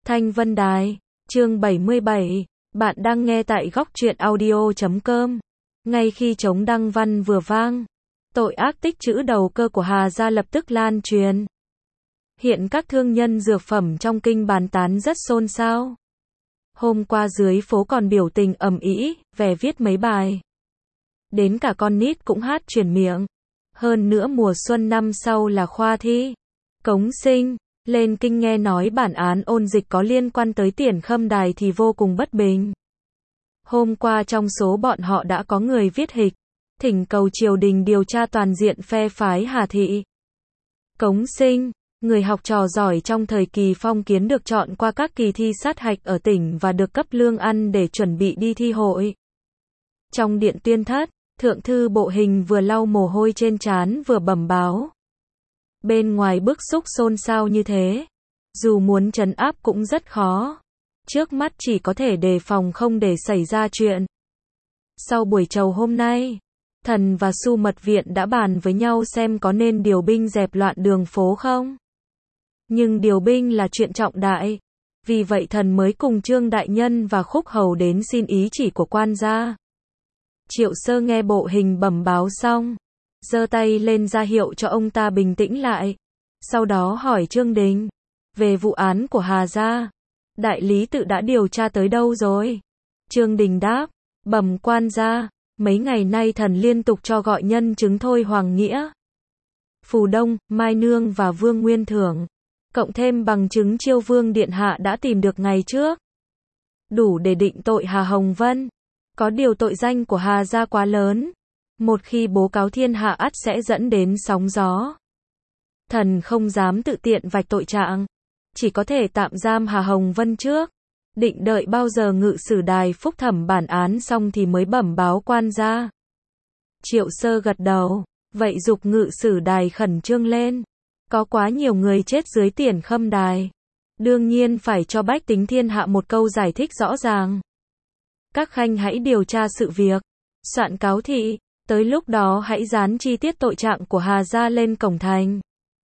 Thanh Vân Đài, chương 77, bạn đang nghe tại góc truyện audio.com. Ngay khi trống đăng văn vừa vang, tội ác tích trữ đầu cơ của Hà gia lập tức lan truyền. Hiện các thương nhân dược phẩm trong kinh bàn tán rất xôn xao. Hôm qua dưới phố còn biểu tình ầm ĩ, vẻ viết mấy bài. Đến cả con nít cũng hát truyền miệng. Hơn nữa mùa xuân năm sau là khoa thi. Cống sinh, lên kinh nghe nói bản án ôn dịch có liên quan tới Tiền Khâm Đài thì vô cùng bất bình. Hôm qua trong số bọn họ đã có người viết hịch, thỉnh cầu triều đình điều tra toàn diện phe phái Hà thị. Cống sinh, người học trò giỏi trong thời kỳ phong kiến được chọn qua các kỳ thi sát hạch ở tỉnh và được cấp lương ăn để chuẩn bị đi thi hội. Trong điện tuyên thất, thượng thư Bộ Hình vừa lau mồ hôi trên trán vừa bẩm báo. Bên ngoài bức xúc xôn xao như thế, dù muốn trấn áp cũng rất khó. Trước mắt chỉ có thể đề phòng không để xảy ra chuyện. Sau buổi chầu hôm nay, Thần và Su Mật Viện đã bàn với nhau xem có nên điều binh dẹp loạn đường phố không. Nhưng điều binh là chuyện trọng đại, vì vậy Thần mới cùng Trương Đại Nhân và Khúc Hầu đến xin ý chỉ của quan gia. Triệu Sơ nghe Bộ Hình bẩm báo xong, giơ tay lên ra hiệu cho ông ta bình tĩnh lại. Sau đó hỏi Trương Đình, về vụ án của Hà gia, đại lý tự đã điều tra tới đâu rồi? Trương Đình đáp, bẩm quan gia, mấy ngày nay Thần liên tục cho gọi nhân chứng Thôi Hoàng Nghĩa, Phù Đông, Mai Nương và Vương Nguyên Thưởng, cộng thêm bằng chứng Chiêu Vương Điện Hạ đã tìm được ngày trước, đủ để định tội Hà Hồng Vân. Có điều tội danh của Hà gia quá lớn, một khi bố cáo thiên hạ ắt sẽ dẫn đến sóng gió. Thần không dám tự tiện vạch tội trạng, chỉ có thể tạm giam Hà Hồng Vân trước, định đợi bao giờ ngự sử đài phúc thẩm bản án xong thì mới bẩm báo quan gia. Triệu Sơ gật đầu, vậy giục ngự sử đài khẩn trương lên. Có quá nhiều người chết dưới Tiền Khâm Đài, đương nhiên phải cho bách tính thiên hạ một câu giải thích rõ ràng. Các khanh hãy điều tra sự việc, soạn cáo thị, tới lúc đó hãy dán chi tiết tội trạng của Hà gia lên cổng thành.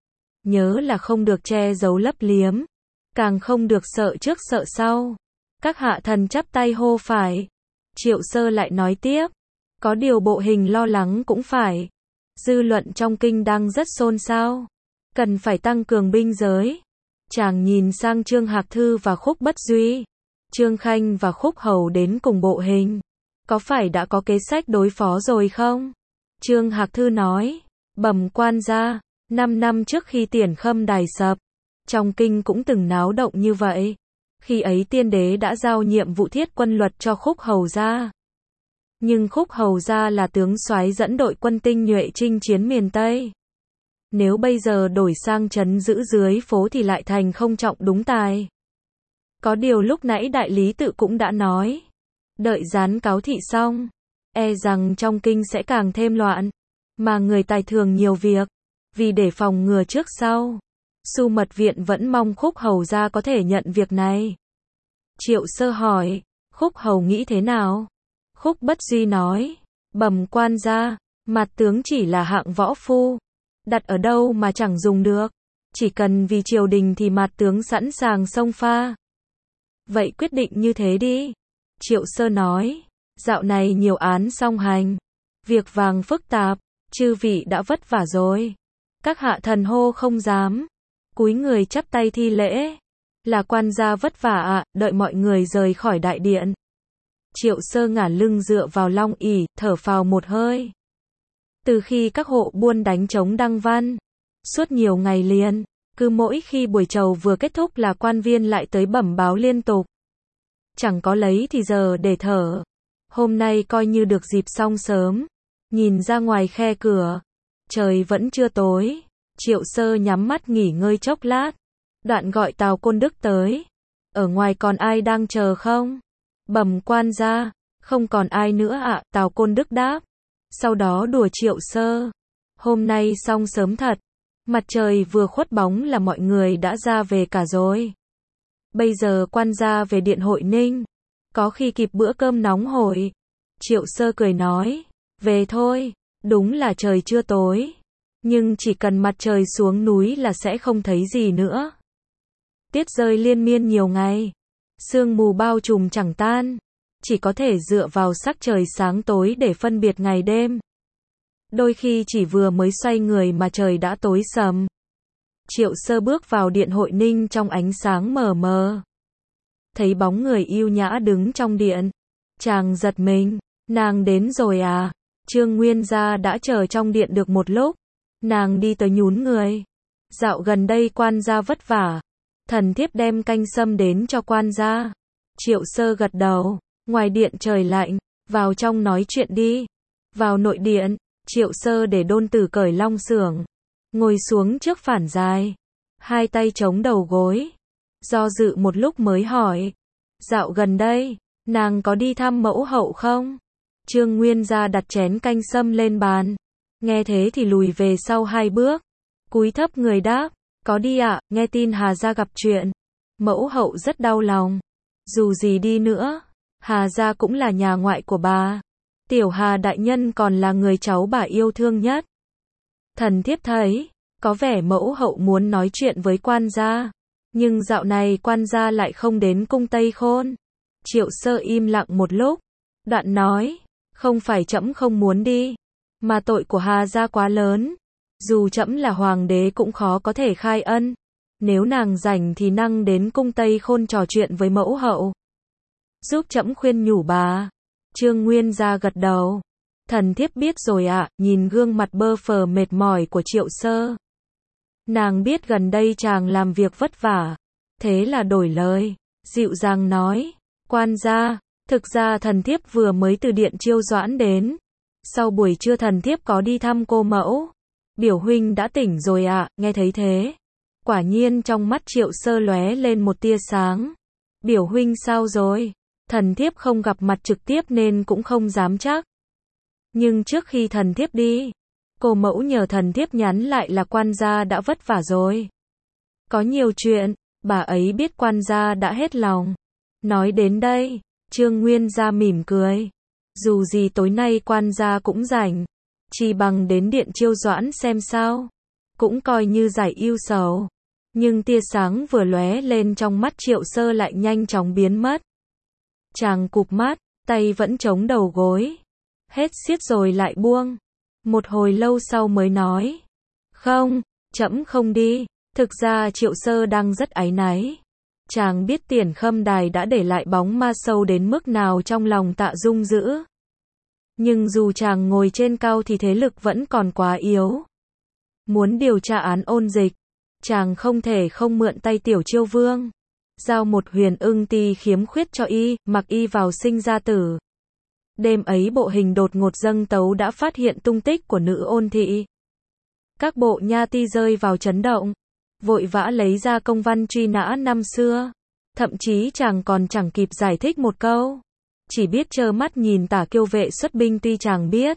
Nhớ là không được che giấu lấp liếm, càng không được sợ trước sợ sau. Các hạ thần chắp tay hô phải. Triệu Sơ lại nói tiếp, có điều Bộ Hình lo lắng cũng phải. Dư luận trong kinh đang rất xôn xao, cần phải tăng cường binh giới. Chàng nhìn sang Trương Hạc Thư và Khúc Bất Duy. Trương Khanh và Khúc Hầu đến cùng Bộ Hình, có phải đã có kế sách đối phó rồi không? Trương Hạc Thư nói, bẩm quan gia, 5 năm trước khi Tiền Khâm Đài sập, trong kinh cũng từng náo động như vậy. Khi ấy tiên đế đã giao nhiệm vụ thiết quân luật cho Khúc Hầu gia. Nhưng Khúc Hầu gia là tướng soái dẫn đội quân tinh nhuệ chinh chiến miền Tây. Nếu bây giờ đổi sang trấn giữ dưới phố thì lại thành không trọng đúng tài. Có điều lúc nãy đại lý tự cũng đã nói, đợi dán cáo thị xong, e rằng trong kinh sẽ càng thêm loạn, mà người tài thường nhiều việc, vì để phòng ngừa trước sau. Su Mật Viện vẫn mong Khúc Hầu gia có thể nhận việc này. Triệu Sơ hỏi, Khúc Hầu nghĩ thế nào? Khúc Bất Duy nói, bẩm quan gia, mặt tướng chỉ là hạng võ phu, đặt ở đâu mà chẳng dùng được, chỉ cần vì triều đình thì mặt tướng sẵn sàng xông pha. Vậy quyết định như thế đi. Triệu Sơ nói, dạo này nhiều án song hành, việc vàng phức tạp, chư vị đã vất vả rồi. Các hạ thần hô không dám, cúi người chắp tay thi lễ, là quan gia vất vả ạ. Đợi mọi người rời khỏi đại điện, Triệu Sơ ngả lưng dựa vào long ỷ, thở phào một hơi. Từ khi các hộ buôn đánh trống đăng văn, suốt nhiều ngày liền, cứ mỗi khi buổi chầu vừa kết thúc là quan viên lại tới bẩm báo liên tục. Chẳng có lấy thì giờ để thở. Hôm nay coi như được dịp xong sớm. Nhìn ra ngoài khe cửa, trời vẫn chưa tối. Triệu Sơ nhắm mắt nghỉ ngơi chốc lát, đoạn gọi Tào Côn Đức tới. Ở ngoài còn ai đang chờ không? Bẩm quan gia, không còn ai nữa ạ. Tào Côn Đức đáp. Sau đó đùa Triệu Sơ, hôm nay xong sớm thật. Mặt trời vừa khuất bóng là mọi người đã ra về cả rồi. Bây giờ quan gia về điện hội ninh, có khi kịp bữa cơm nóng hổi. Triệu Sơ cười nói, về thôi, đúng là trời chưa tối, nhưng chỉ cần mặt trời xuống núi là sẽ không thấy gì nữa. Tiết rơi liên miên nhiều ngày. Sương mù bao trùm chẳng tan. Chỉ có thể dựa vào sắc trời sáng tối để phân biệt ngày đêm. Đôi khi chỉ vừa mới xoay người mà trời đã tối sầm. Triệu Sơ bước vào điện hội ninh trong ánh sáng mờ mờ. Thấy bóng người yêu nhã đứng trong điện. Chàng giật mình. Nàng đến rồi à? Trương Nguyên Gia đã chờ trong điện được một lúc. Nàng đi tới nhún người. Dạo gần đây quan gia vất vả. Thần thiếp đem canh sâm đến cho quan gia. Triệu Sơ gật đầu. Ngoài điện trời lạnh. Vào trong nói chuyện đi. Vào nội điện. Triệu Sơ để Đôn Tử cởi long xưởng. Ngồi xuống trước phản dài. Hai tay chống đầu gối. Do dự một lúc mới hỏi. Dạo gần đây, nàng có đi thăm mẫu hậu không? Trương Nguyên Gia đặt chén canh sâm lên bàn. Nghe thế thì lùi về sau 2 bước. Cúi thấp người đáp. Có đi ạ, nghe tin Hà gia gặp chuyện. Mẫu hậu rất đau lòng. Dù gì đi nữa, Hà gia cũng là nhà ngoại của bà. Tiểu Hà đại nhân còn là người cháu bà yêu thương nhất. Thần thiếp thấy, có vẻ mẫu hậu muốn nói chuyện với quan gia. Nhưng dạo này quan gia lại không đến cung Tây Khôn. Triệu Sơ im lặng một lúc. Đoạn nói, không phải trẫm không muốn đi, mà tội của Hà gia quá lớn. Dù trẫm là hoàng đế cũng khó có thể khai ân. Nếu nàng rảnh thì năng đến cung Tây Khôn trò chuyện với mẫu hậu. Giúp trẫm khuyên nhủ bà. Trương Nguyên Gia gật đầu. Thần thiếp biết rồi ạ, nhìn gương mặt bơ phờ mệt mỏi của Triệu Sơ. Nàng biết gần đây chàng làm việc vất vả. Thế là đổi lời, dịu dàng nói. Quan gia, thực ra thần thiếp vừa mới từ điện Chiêu Doãn đến. Sau buổi trưa thần thiếp có đi thăm cô mẫu. Biểu huynh đã tỉnh rồi ạ, nghe thấy thế. Quả nhiên trong mắt Triệu Sơ lóe lên một tia sáng. Biểu huynh sao rồi? Thần thiếp không gặp mặt trực tiếp nên cũng không dám chắc. Nhưng trước khi thần thiếp đi, cô mẫu nhờ thần thiếp nhắn lại là quan gia đã vất vả rồi. Có nhiều chuyện, bà ấy biết quan gia đã hết lòng. Nói đến đây, Trương Nguyên Gia mỉm cười. Dù gì tối nay quan gia cũng rảnh. Chỉ bằng đến điện Chiêu Doãn xem sao. Cũng coi như giải ưu sầu. Nhưng tia sáng vừa lóe lên trong mắt Triệu Sơ lại nhanh chóng biến mất. Chàng cụp mắt, tay vẫn chống đầu gối. Hết xiết rồi lại buông. Một hồi lâu sau mới nói. Không, trẫm không đi. Thực ra Triệu Sơ đang rất áy náy. Chàng biết Tiền Khâm Đài đã để lại bóng ma sâu đến mức nào trong lòng Tạ Dung Dữ. Nhưng dù chàng ngồi trên cao thì thế lực vẫn còn quá yếu. Muốn điều tra án ôn dịch, chàng không thể không mượn tay Tiểu Chiêu Vương. Giao một huyền ưng ti khiếm khuyết cho y, mặc y vào sinh ra tử. Đêm ấy bộ hình đột ngột dâng tấu đã phát hiện tung tích của nữ ôn thị. Các bộ nha ti rơi vào chấn động. Vội vã lấy ra công văn truy nã năm xưa. Thậm chí chàng còn chẳng kịp giải thích một câu. Chỉ biết trơ mắt nhìn Tả Kiêu vệ xuất binh tuy chàng biết.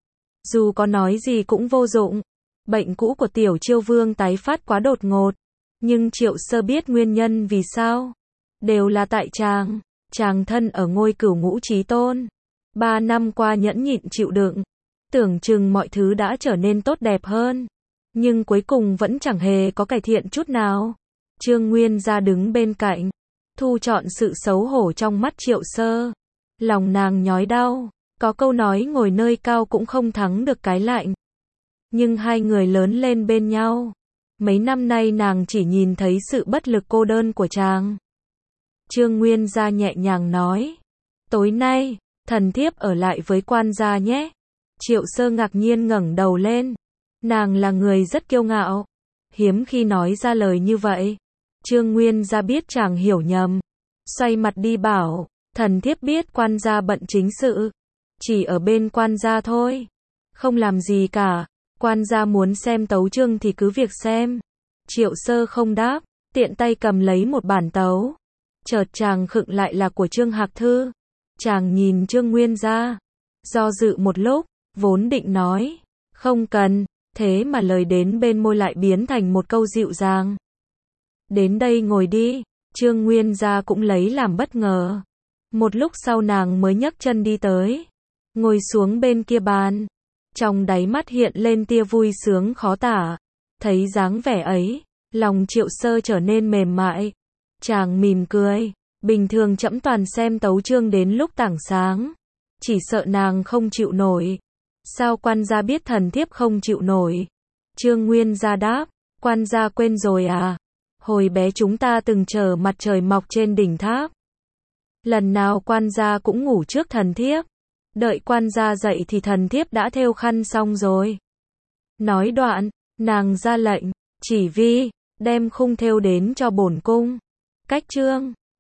Dù có nói gì cũng vô dụng. Bệnh cũ của Tiểu Chiêu Vương tái phát quá đột ngột. Nhưng Triệu Sơ biết nguyên nhân vì sao. Đều là tại chàng. Chàng thân ở ngôi cửu ngũ chí tôn. 3 năm qua nhẫn nhịn chịu đựng. Tưởng chừng mọi thứ đã trở nên tốt đẹp hơn. Nhưng cuối cùng vẫn chẳng hề có cải thiện chút nào. Trương Nguyên Gia đứng bên cạnh. Thu trọn sự xấu hổ trong mắt Triệu Sơ. Lòng nàng nhói đau. Có câu nói ngồi nơi cao cũng không thắng được cái lạnh. Nhưng hai người lớn lên bên nhau. Mấy năm nay nàng chỉ nhìn thấy sự bất lực cô đơn của chàng. Trương Nguyên Gia nhẹ nhàng nói. Tối nay, thần thiếp ở lại với quan gia nhé. Triệu Sơ ngạc nhiên ngẩng đầu lên. Nàng là người rất kiêu ngạo. Hiếm khi nói ra lời như vậy. Trương Nguyên Gia biết chàng hiểu nhầm. Xoay mặt đi bảo. Thần thiếp biết quan gia bận chính sự. Chỉ ở bên quan gia thôi. Không làm gì cả. Quan gia muốn xem tấu chương thì cứ việc xem. Triệu Sơ không đáp. Tiện tay cầm lấy một bản tấu. Chợt chàng khựng lại là của Trương Hạc Thư. Chàng nhìn Trương Nguyên Gia. Do dự một lúc. Vốn định nói. Không cần. Thế mà lời đến bên môi lại biến thành một câu dịu dàng. Đến đây ngồi đi. Trương Nguyên Gia cũng lấy làm bất ngờ. Một lúc sau nàng mới nhấc chân đi tới. Ngồi xuống bên kia bàn. Trong đáy mắt hiện lên tia vui sướng khó tả. Thấy dáng vẻ ấy. Lòng Triệu Sơ trở nên mềm mại. Chàng mỉm cười. Bình thường trẫm toàn xem tấu chương đến lúc tảng sáng. Chỉ sợ nàng không chịu nổi. Sao quan gia biết thần thiếp không chịu nổi? Trương Nguyên gia đáp. Quan gia quên rồi à? Hồi bé chúng ta từng chờ mặt trời mọc trên đỉnh tháp. Lần nào quan gia cũng ngủ trước thần thiếp. Đợi quan gia dậy thì thần thiếp đã thêu khăn xong rồi. Nói đoạn, nàng ra lệnh, chỉ vi, đem khung thêu đến cho bổn cung. Cách chương